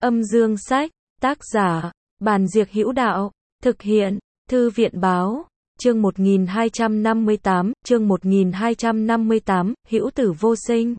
Âm dương sách, tác giả, Bàn Diệc Hữu Đạo, thực hiện, Thư viện báo, chương 1258, chương 1258, hữu tử vô sinh.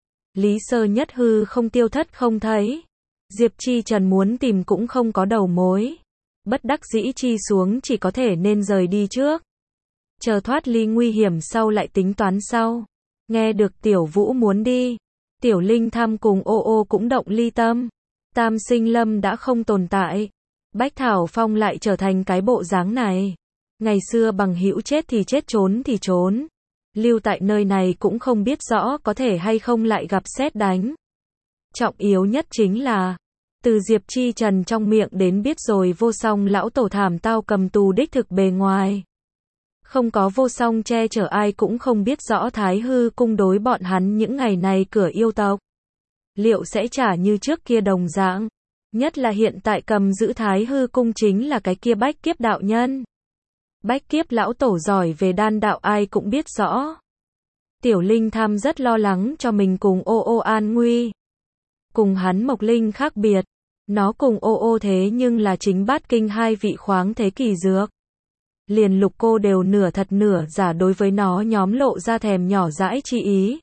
Lý Sơ nhất hư không tiêu thất không thấy. Diệp Chi Trần muốn tìm cũng không có đầu mối. Bất đắc dĩ chi xuống chỉ có thể nên rời đi trước. Chờ thoát ly nguy hiểm sau lại tính toán sau. Nghe được Tiểu Vũ muốn đi. Tiểu Linh Tham cùng Ô Ô cũng động ly tâm. Tam Sinh Lâm đã không tồn tại. Bách Thảo Phong lại trở thành cái bộ dáng này. Ngày xưa bằng hữu chết thì chết, trốn thì trốn. Lưu tại nơi này cũng không biết rõ có thể hay không lại gặp sét đánh. Trọng yếu nhất chính là, từ Diệp Chi Trần trong miệng đến biết rồi vô song lão tổ thảm tao cầm tù đích thực bề ngoài. Không có vô song che chở ai cũng không biết rõ Thái Hư cung đối bọn hắn những ngày này cửa yêu tộc. Liệu sẽ trả như trước kia đồng dạng? Nhất là hiện tại cầm giữ Thái Hư cung chính là cái kia Bách Kiếp đạo nhân. Bách Kiếp lão tổ giỏi về đan đạo ai cũng biết rõ. Tiểu Linh Tham rất lo lắng cho mình cùng Ô Ô an nguy. Cùng hắn Mộc Linh khác biệt. Nó cùng Ô Ô thế nhưng là chính bát kinh hai vị khoáng thế kỳ dược. Liền Lục Cô đều nửa thật nửa giả đối với nó nhóm lộ ra thèm nhỏ dãi chi ý.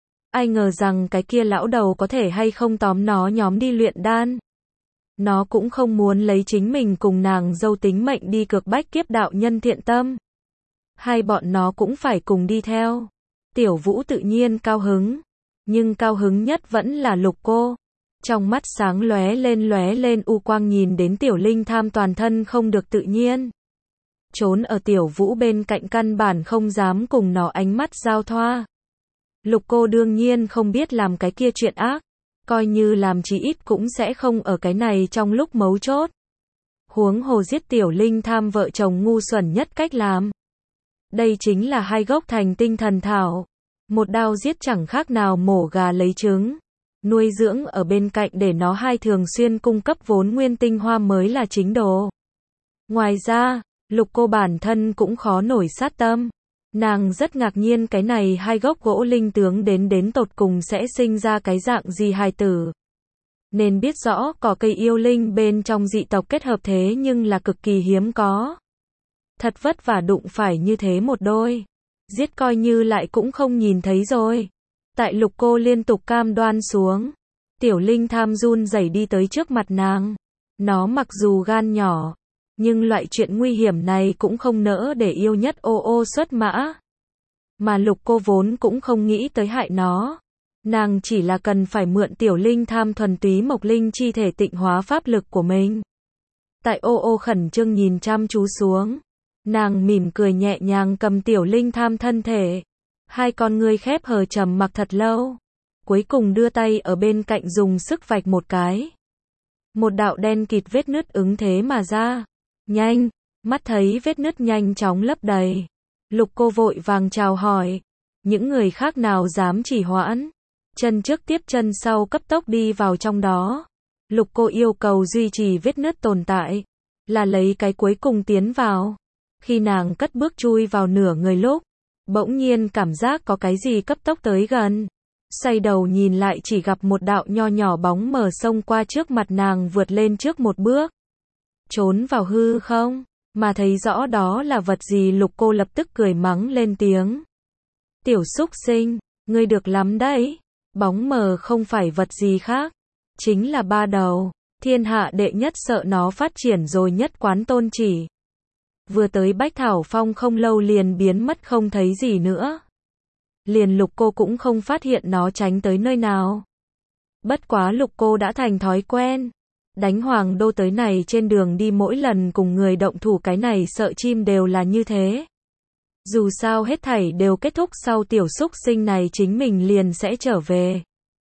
Ai ngờ rằng cái kia lão đầu có thể hay không tóm nó nhóm đi luyện đan. Nó cũng không muốn lấy chính mình cùng nàng dâu tính mệnh đi cược Bách Kiếp đạo nhân thiện tâm. Hai bọn nó cũng phải cùng đi theo. Tiểu Vũ tự nhiên cao hứng. Nhưng cao hứng nhất vẫn là Lục Cô. Trong mắt sáng lóe lên u quang nhìn đến Tiểu Linh Tham toàn thân không được tự nhiên. Trốn ở Tiểu Vũ bên cạnh căn bản không dám cùng nó ánh mắt giao thoa. Lục Cô đương nhiên không biết làm cái kia chuyện ác. Coi như làm chí ít cũng sẽ không ở cái này trong lúc mấu chốt. Huống hồ giết Tiểu Linh Tham vợ chồng ngu xuẩn nhất cách làm. Đây chính là hai gốc thành tinh thần thảo. Một đao giết chẳng khác nào mổ gà lấy trứng. Nuôi dưỡng ở bên cạnh để nó hai thường xuyên cung cấp vốn nguyên tinh hoa mới là chính đồ. Ngoài ra, Lục Cô bản thân cũng khó nổi sát tâm. Nàng rất ngạc nhiên cái này hai gốc gỗ linh tướng đến tột cùng sẽ sinh ra cái dạng gì hài tử. Nên biết rõ cỏ cây yêu linh bên trong dị tộc kết hợp thế nhưng là cực kỳ hiếm có. Thật vất vả đụng phải như thế một đôi. Giết coi như lại cũng không nhìn thấy rồi. Tại Lục Cô liên tục cam đoan xuống. Tiểu Linh Tham run rẩy đi tới trước mặt nàng. Nó mặc dù gan nhỏ. Nhưng loại chuyện nguy hiểm này cũng không nỡ để yêu nhất Ô Ô xuất mã. Mà Lục Cô vốn cũng không nghĩ tới hại nó. Nàng chỉ là cần phải mượn Tiểu Linh Tham thuần túy Mộc Linh chi thể tịnh hóa pháp lực của mình. Tại Ô Ô khẩn trương nhìn chăm chú xuống. Nàng mỉm cười nhẹ nhàng cầm Tiểu Linh Tham thân thể. Hai con ngươi khép hờ trầm mặc thật lâu. Cuối cùng đưa tay ở bên cạnh dùng sức vạch một cái. Một đạo đen kịt vết nứt ứng thế mà ra. Nhanh, mắt thấy vết nứt nhanh chóng lấp đầy. Lục Cô vội vàng chào hỏi. Những người khác nào dám trì hoãn. Chân trước tiếp chân sau cấp tốc đi vào trong đó. Lục Cô yêu cầu duy trì vết nứt tồn tại. Là lấy cái cuối cùng tiến vào. Khi nàng cất bước chui vào nửa người lúc. Bỗng nhiên cảm giác có cái gì cấp tốc tới gần. Xoay đầu nhìn lại chỉ gặp một đạo nho nhỏ bóng mờ xông qua trước mặt nàng vượt lên trước một bước. Trốn vào hư không, mà thấy rõ đó là vật gì. Lục Cô lập tức cười mắng lên tiếng. Tiểu súc sinh, ngươi được lắm đấy. Bóng mờ không phải vật gì khác. Chính là ba đầu. Thiên hạ đệ nhất sợ nó phát triển rồi nhất quán tôn chỉ. Vừa tới Bách Thảo Phong không lâu liền biến mất không thấy gì nữa. Liền Lục Cô cũng không phát hiện nó tránh tới nơi nào. Bất quá Lục Cô đã thành thói quen. Đánh Hoàng Đô tới này trên đường đi mỗi lần cùng người động thủ cái này sợ chim đều là như thế. Dù sao hết thảy đều kết thúc sau tiểu súc sinh này chính mình liền sẽ trở về.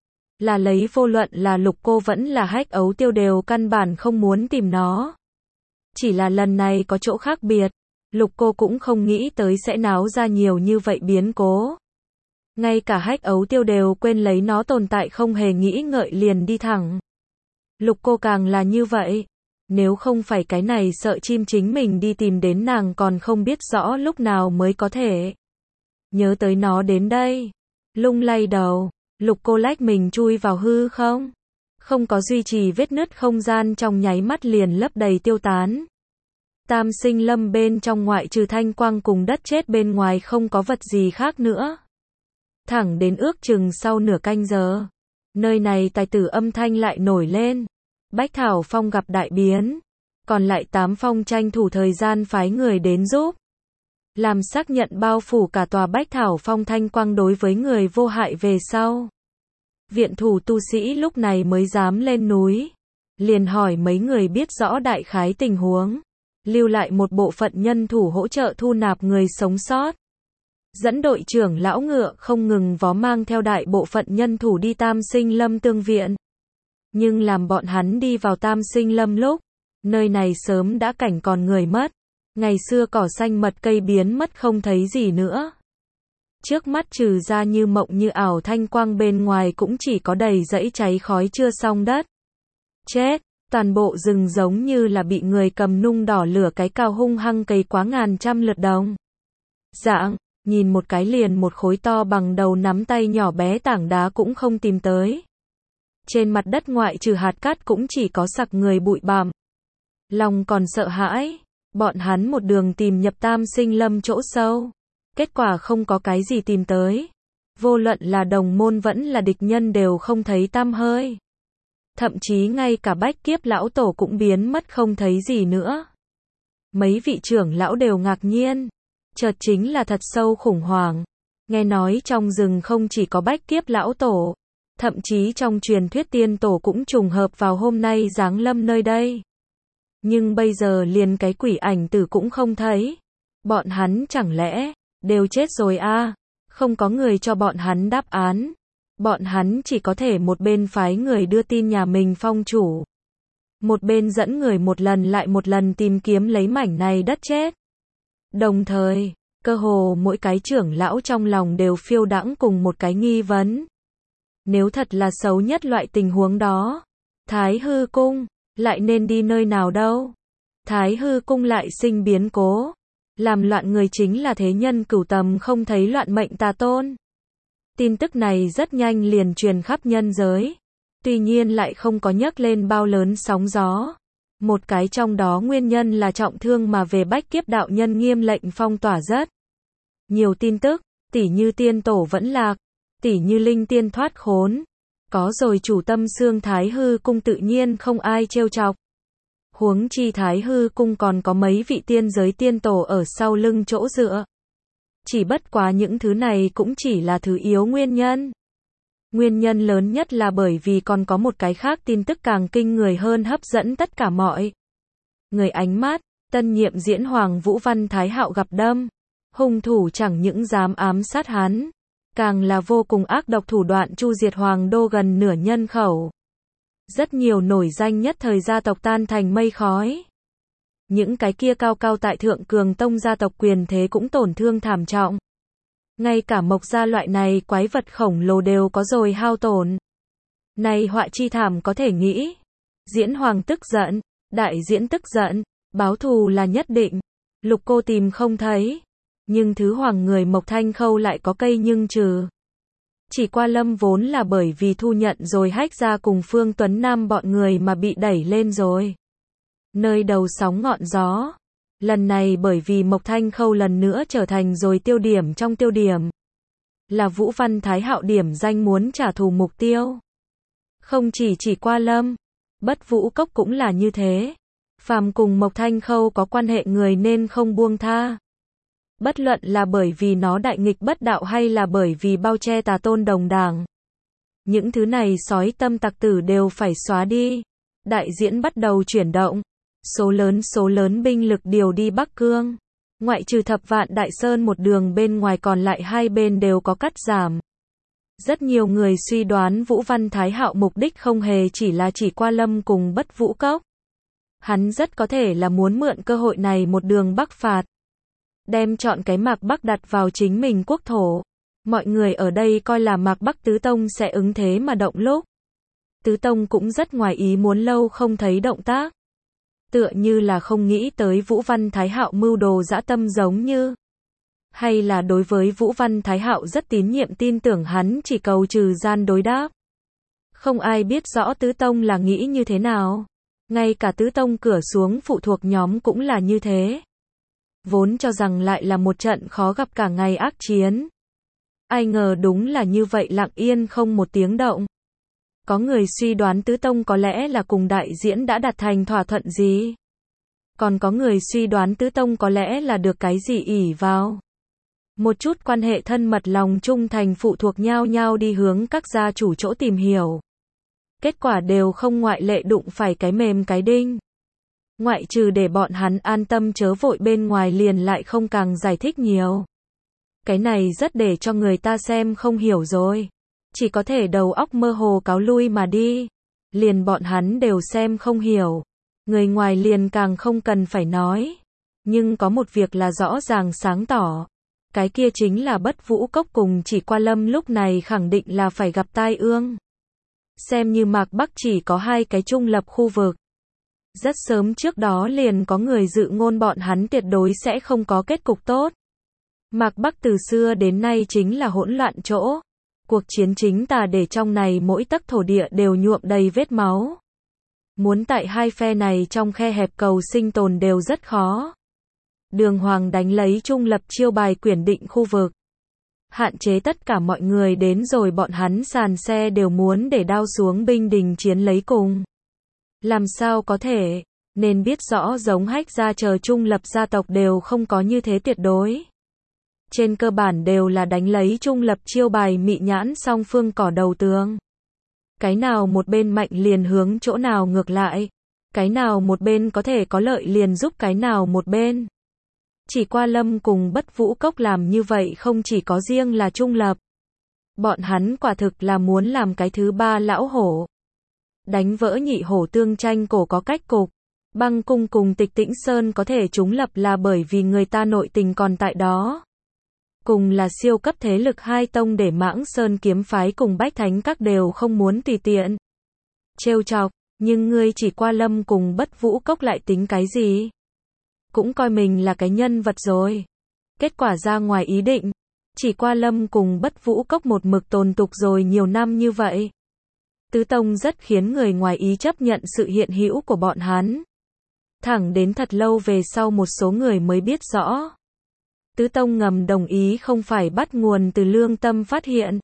Là lấy vô luận là Lục Cô vẫn là Hách Ấu Tiêu đều căn bản không muốn tìm nó. Chỉ là lần này có chỗ khác biệt. Lục Cô cũng không nghĩ tới sẽ náo ra nhiều như vậy biến cố. Ngay cả Hách Ấu Tiêu đều quên lấy nó tồn tại không hề nghĩ ngợi liền đi thẳng. Lục Cô càng là như vậy. Nếu không phải cái này sợ chim chính mình đi tìm đến nàng còn không biết rõ lúc nào mới có thể. Nhớ tới nó đến đây. Lung lay đầu. Lục Cô lách mình chui vào hư không. Không có duy trì vết nứt, không gian trong nháy mắt liền lấp đầy tiêu tán. Tam Sinh Lâm bên trong ngoại trừ thanh quang cùng đất chết bên ngoài không có vật gì khác nữa. Thẳng đến ước chừng sau nửa canh giờ, nơi này tài tử âm thanh lại nổi lên. Bách Thảo Phong gặp đại biến, còn lại 8 phong tranh thủ thời gian phái người đến giúp. Làm xác nhận bao phủ cả tòa Bách Thảo Phong thanh quang đối với người vô hại về sau. Viện thủ tu sĩ lúc này mới dám lên núi. Liền hỏi mấy người biết rõ đại khái tình huống. Lưu lại một bộ phận nhân thủ hỗ trợ thu nạp người sống sót. Dẫn đội trưởng lão ngựa không ngừng vó mang theo đại bộ phận nhân thủ đi Tam Sinh Lâm tương viện. Nhưng làm bọn hắn đi vào Tam Sinh Lâm lúc, nơi này sớm đã cảnh còn người mất. Ngày xưa cỏ xanh mật cây biến mất không thấy gì nữa. Trước mắt trừ ra như mộng như ảo thanh quang bên ngoài cũng chỉ có đầy dãy cháy khói chưa xong đất. Chết, toàn bộ rừng giống như là bị người cầm nung đỏ lửa cái cao hung hăng cày quá ngàn trăm lượt đồng. Dạng, nhìn một cái liền một khối to bằng đầu nắm tay nhỏ bé tảng đá cũng không tìm tới. Trên mặt đất ngoại trừ hạt cát cũng chỉ có sặc người bụi bặm. Lòng còn sợ hãi, bọn hắn một đường tìm nhập Tam Sinh Lâm chỗ sâu. Kết quả không có cái gì tìm tới. Vô luận là đồng môn vẫn là địch nhân đều không thấy tăm hơi. Thậm chí ngay cả Bách Kiếp lão tổ cũng biến mất không thấy gì nữa. Mấy vị trưởng lão đều ngạc nhiên. Chợt chính là thật sâu khủng hoảng. Nghe nói trong rừng không chỉ có Bách Kiếp lão tổ. Thậm chí trong truyền thuyết tiên tổ cũng trùng hợp vào hôm nay giáng lâm nơi đây. Nhưng bây giờ liền cái quỷ ảnh tử cũng không thấy. Bọn hắn chẳng lẽ đều chết rồi à? Không có người cho bọn hắn đáp án. Bọn hắn chỉ có thể một bên phái người đưa tin nhà mình phong chủ. Một bên dẫn người một lần lại một lần tìm kiếm lấy mảnh này đất chết. Đồng thời, cơ hồ mỗi cái trưởng lão trong lòng đều phiêu đãng cùng một cái nghi vấn. Nếu thật là xấu nhất loại tình huống đó, Thái Hư Cung lại nên đi nơi nào đâu? Thái Hư Cung lại sinh biến cố. Làm loạn người chính là thế nhân cửu tầm không thấy loạn mệnh tà tôn. Tin tức này rất nhanh liền truyền khắp nhân giới. Tuy nhiên lại không có nhấc lên bao lớn sóng gió. Một cái trong đó nguyên nhân là trọng thương mà về Bách Kiếp đạo nhân nghiêm lệnh phong tỏa rất nhiều tin tức, tỉ như tiên tổ vẫn lạc, tỉ như linh tiên thoát khốn. Có rồi chủ tâm xương Thái Hư Cung tự nhiên không ai trêu chọc. Huống chi Thái Hư Cung còn có mấy vị tiên giới tiên tổ ở sau lưng chỗ dựa. Chỉ bất quá những thứ này cũng chỉ là thứ yếu nguyên nhân. Nguyên nhân lớn nhất là bởi vì còn có một cái khác tin tức càng kinh người hơn hấp dẫn tất cả mọi người ánh mắt. Tân nhiệm diễn hoàng Vũ Văn Thái Hạo gặp đâm. Hung thủ chẳng những dám ám sát hắn, càng là vô cùng ác độc thủ đoạn chu diệt hoàng đô gần nửa nhân khẩu. Rất nhiều nổi danh nhất thời gia tộc tan thành mây khói. Những cái kia cao cao tại thượng cường tông gia tộc quyền thế cũng tổn thương thảm trọng. Ngay cả Mộc gia loại này quái vật khổng lồ đều có rồi hao tổn. Này họa chi thảm có thể nghĩ. Diễn hoàng tức giận, đại diễn tức giận, báo thù là nhất định. Lục cô tìm không thấy. Nhưng thứ hoàng người Mộc Thanh Khâu lại có cây nhưng trừ. Chỉ qua Lâm vốn là bởi vì thu nhận rồi Hách gia cùng Phương Tuấn Nam bọn người mà bị đẩy lên rồi. Nơi đầu sóng ngọn gió. Lần này bởi vì Mộc Thanh Khâu lần nữa trở thành rồi tiêu điểm trong tiêu điểm. Là Vũ Văn Thái Hạo điểm danh muốn trả thù mục tiêu. Không chỉ qua Lâm. Bất Vũ Cốc cũng là như thế. Phàm cùng Mộc Thanh Khâu có quan hệ người nên không buông tha. Bất luận là bởi vì nó đại nghịch bất đạo hay là bởi vì bao che tà tôn đồng đảng. Những thứ này sói tâm tặc tử đều phải xóa đi. Đại diễn bắt đầu chuyển động. Số lớn binh lực điều đi Bắc Cương. Ngoại trừ Thập Vạn Đại Sơn một đường bên ngoài còn lại hai bên đều có cắt giảm. Rất nhiều người suy đoán Vũ Văn Thái Hạo mục đích không hề chỉ là chỉ qua Lâm cùng Bất Vũ Cốc. Hắn rất có thể là muốn mượn cơ hội này một đường bắc phạt. Đem chọn cái Mạc Bắc đặt vào chính mình quốc thổ. Mọi người ở đây coi là Mạc Bắc Tứ Tông sẽ ứng thế mà động lúc. Tứ Tông cũng rất ngoài ý muốn lâu không thấy động tác. Tựa như là không nghĩ tới Vũ Văn Thái Hạo mưu đồ dã tâm giống như. Hay là đối với Vũ Văn Thái Hạo rất tín nhiệm tin tưởng hắn chỉ cầu trừ gian đối đáp. Không ai biết rõ Tứ Tông là nghĩ như thế nào. Ngay cả Tứ Tông cửa xuống phụ thuộc nhóm cũng là như thế. Vốn cho rằng lại là một trận khó gặp cả ngày ác chiến. Ai ngờ đúng là như vậy, lặng yên không một tiếng động. Có người suy đoán Tứ Tông có lẽ là cùng đại diễn đã đạt thành thỏa thuận gì. Còn có người suy đoán Tứ Tông có lẽ là được cái gì ỷ vào. Một chút quan hệ thân mật lòng trung thành phụ thuộc nhau nhau đi hướng các gia chủ chỗ tìm hiểu. Kết quả đều không ngoại lệ đụng phải cái mềm cái đinh. Ngoại trừ để bọn hắn an tâm chớ vội, bên ngoài liền lại không càng giải thích nhiều. Cái này rất để cho người ta xem không hiểu rồi. Chỉ có thể đầu óc mơ hồ cáo lui mà đi. Liền bọn hắn đều xem không hiểu. Người ngoài liền càng không cần phải nói. Nhưng có một việc là rõ ràng sáng tỏ. Cái kia chính là Bất Vũ Cốc cùng Chỉ Qua Lâm lúc này khẳng định là phải gặp tai ương. Xem như Mạc Bắc chỉ có 2 cái trung lập khu vực. Rất sớm trước đó liền có người dự ngôn bọn hắn tuyệt đối sẽ không có kết cục tốt. Mạc Bắc từ xưa đến nay chính là hỗn loạn chỗ. Cuộc chiến chính tà để trong này mỗi tấc thổ địa đều nhuộm đầy vết máu. Muốn tại hai phe này trong khe hẹp cầu sinh tồn đều rất khó. Đường Hoàng đánh lấy trung lập chiêu bài quyển định khu vực. Hạn chế tất cả mọi người đến rồi bọn hắn sàn xe đều muốn để đao xuống binh đình chiến lấy cùng. Làm sao có thể, nên biết rõ giống Hách gia chờ trung lập gia tộc đều không có như thế tuyệt đối. Trên cơ bản đều là đánh lấy trung lập chiêu bài mị nhãn song phương cỏ đầu tường. Cái nào một bên mạnh liền hướng chỗ nào ngược lại. Cái nào một bên có thể có lợi liền giúp cái nào một bên. Chỉ Qua Lâm cùng Bất Vũ Cốc làm như vậy không chỉ có riêng là trung lập. Bọn hắn quả thực là muốn làm cái thứ ba lão hổ. Đánh vỡ nhị hổ tương tranh cổ có cách cục. Băng cung cùng Tịch Tĩnh Sơn có thể chúng lập là bởi vì người ta nội tình còn tại đó. Cùng là siêu cấp thế lực hai tông để Mãng Sơn kiếm phái cùng Bách Thánh các đều không muốn tùy tiện trêu chọc, nhưng ngươi Chỉ Qua Lâm cùng Bất Vũ Cốc lại tính cái gì? Cũng coi mình là cái nhân vật rồi. Kết quả ra ngoài ý định, Chỉ Qua Lâm cùng Bất Vũ Cốc một mực tồn tục rồi nhiều năm như vậy. Tứ Tông rất khiến người ngoài ý chấp nhận sự hiện hữu của bọn hắn. Thẳng đến thật lâu về sau một số người mới biết rõ. Tứ Tông ngầm đồng ý không phải bắt nguồn từ lương tâm phát hiện,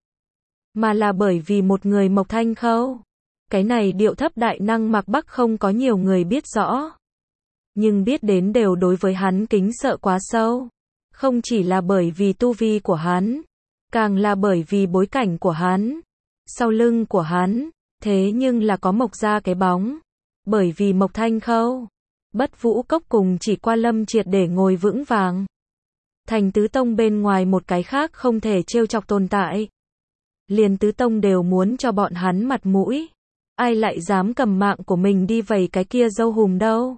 mà là bởi vì một người Mộc Thanh Khâu. Cái này điệu thấp đại năng Mạc Bắc không có nhiều người biết rõ. Nhưng biết đến đều đối với hắn kính sợ quá sâu. Không chỉ là bởi vì tu vi của hắn, càng là bởi vì bối cảnh của hắn. Sau lưng của hắn, thế nhưng là có Mộc gia cái bóng. Bởi vì Mộc Thanh Khâu, Bất Vũ Cốc cùng Chỉ Qua Lâm triệt để ngồi vững vàng. Thành Tứ Tông bên ngoài một cái khác không thể trêu chọc tồn tại. Liền Tứ Tông đều muốn cho bọn hắn mặt mũi. Ai lại dám cầm mạng của mình đi vầy cái kia dâu hùm đâu.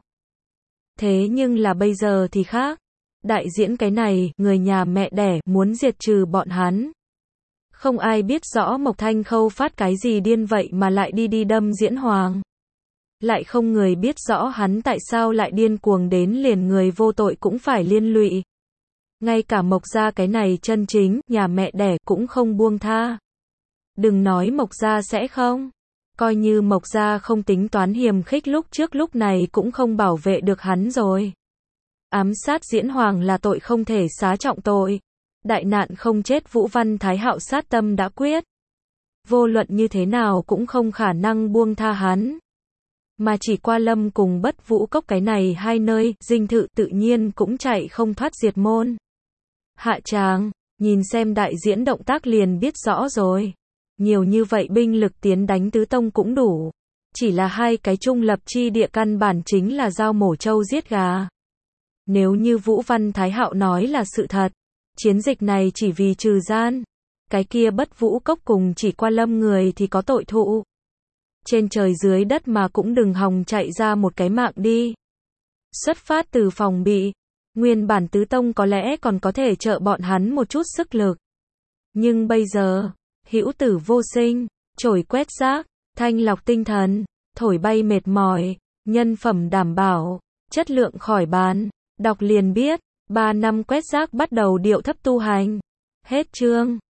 Thế nhưng là bây giờ thì khác. Đại diễn cái này, người nhà mẹ đẻ muốn diệt trừ bọn hắn. Không ai biết rõ Mộc Thanh Khâu phát cái gì điên vậy mà lại đi đâm Diễn Hoàng. Lại không người biết rõ hắn tại sao lại điên cuồng đến liền người vô tội cũng phải liên lụy. Ngay cả Mộc gia cái này chân chính, nhà mẹ đẻ cũng không buông tha. Đừng nói Mộc gia sẽ không. Coi như Mộc gia không tính toán hiềm khích lúc trước lúc này cũng không bảo vệ được hắn rồi. Ám sát Diễn Hoàng là tội không thể xá trọng tội. Đại nạn không chết Vũ Văn Thái Hạo sát tâm đã quyết. Vô luận như thế nào cũng không khả năng buông tha hắn. Mà Chỉ Qua Lâm cùng Bất Vũ Cốc cái này hai nơi, dinh thự tự nhiên cũng chạy không thoát diệt môn. Hạ tràng, nhìn xem đại diễn động tác liền biết rõ rồi. Nhiều như vậy binh lực tiến đánh Tứ Tông cũng đủ. Chỉ là hai cái trung lập chi địa căn bản chính là dao mổ trâu giết gà. Nếu như Vũ Văn Thái Hạo nói là sự thật, chiến dịch này chỉ vì trừ gian. Cái kia Bất Vũ Cốc cùng Chỉ Qua Lâm người thì có tội thụ. Trên trời dưới đất mà cũng đừng hòng chạy ra một cái mạng đi. Xuất phát từ phòng bị. Nguyên bản Tứ Tông có lẽ còn có thể trợ bọn hắn một chút sức lực. Nhưng bây giờ, hữu tử vô sinh, chổi quét rác, thanh lọc tinh thần, thổi bay mệt mỏi, nhân phẩm đảm bảo, chất lượng khỏi bàn, đọc liền biết, 3 năm quét rác bắt đầu điệu thấp tu hành. Hết chương.